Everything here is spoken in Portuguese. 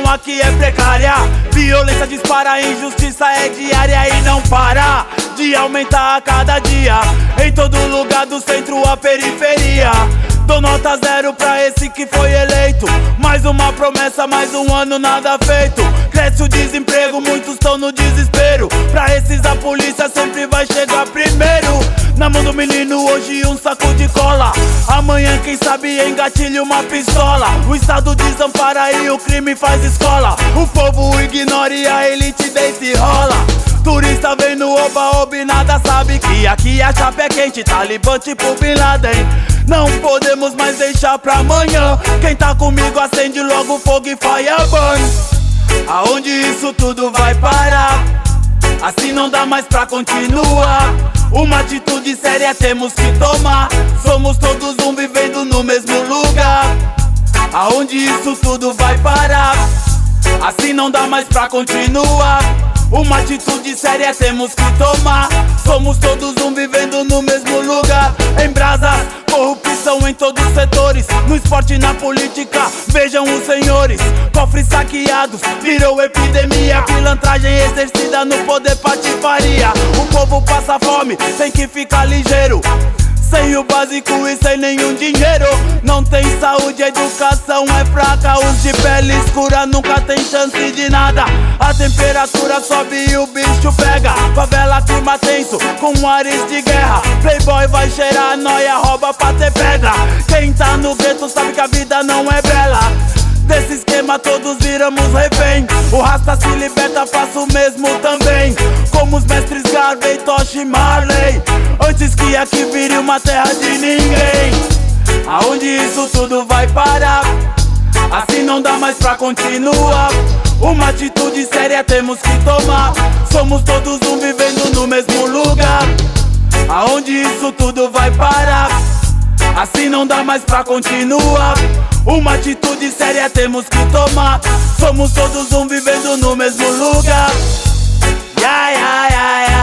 aqui é precária. Violência dispara, injustiça é diária e não para de aumentar a cada dia. Em todo lugar, do centro à periferia. Dou nota 0 pra esse que foi eleito. Mais uma promessa, mais um ano nada feito. Cresce o desemprego, muitos estão no desespero. Pra esses a polícia sempre vai chegar primeiro. Na mão do menino hoje um saco de cola. Amanhã quem sabe engatilha uma pistola. O estado desampara e o crime faz escola. O povo ignora e a elite deita e rola. Turista vem no oba-oba e nada sabe que aqui a chapa é quente, Talibã tipo Bin Laden. Não podemos mais deixar pra amanhã. Quem tá comigo acende logo fogo e fire burn. Aonde isso tudo vai parar? Assim não dá mais pra continuar. Uma atitude séria temos que tomar. Somos todos um vivendo no mesmo lugar. Aonde isso tudo vai parar? Assim não dá mais pra continuar. Uma atitude séria temos que tomar. Somos todos um vivendo no mesmo lugar. Em brasas, corrupção em todos os setores. No esporte e na política, vejam os senhores. Cofres saqueados, virou epidemia. Pilantragem exercida no poder, patifaria. O povo passa fome, tem que ficar ligeiro. Sem o básico e sem nenhum dinheiro. Não tem saúde, a educação é fraca. Os de pele escura nunca tem chance de nada. A temperatura sobe e o bicho pega. Favela clima tenso, com ares de guerra. Playboy vai cheirar, nóia rouba pra ter pedra. Quem tá no gueto sabe que a vida não é bela. Desse esquema todos viramos refém. O rasta se liberta, faço o mesmo também. Como os mestres Garvey, Tosh e Marley. Antes que aqui vire uma terra de ninguém. Aonde isso tudo vai parar? Assim não dá mais pra continuar. Uma atitude séria temos que tomar. Somos todos um vivendo no mesmo lugar. Aonde isso tudo vai parar? Assim não dá mais pra continuar. Uma atitude séria temos que tomar. Somos todos um vivendo no mesmo lugar. Yeah, yeah, yeah, yeah.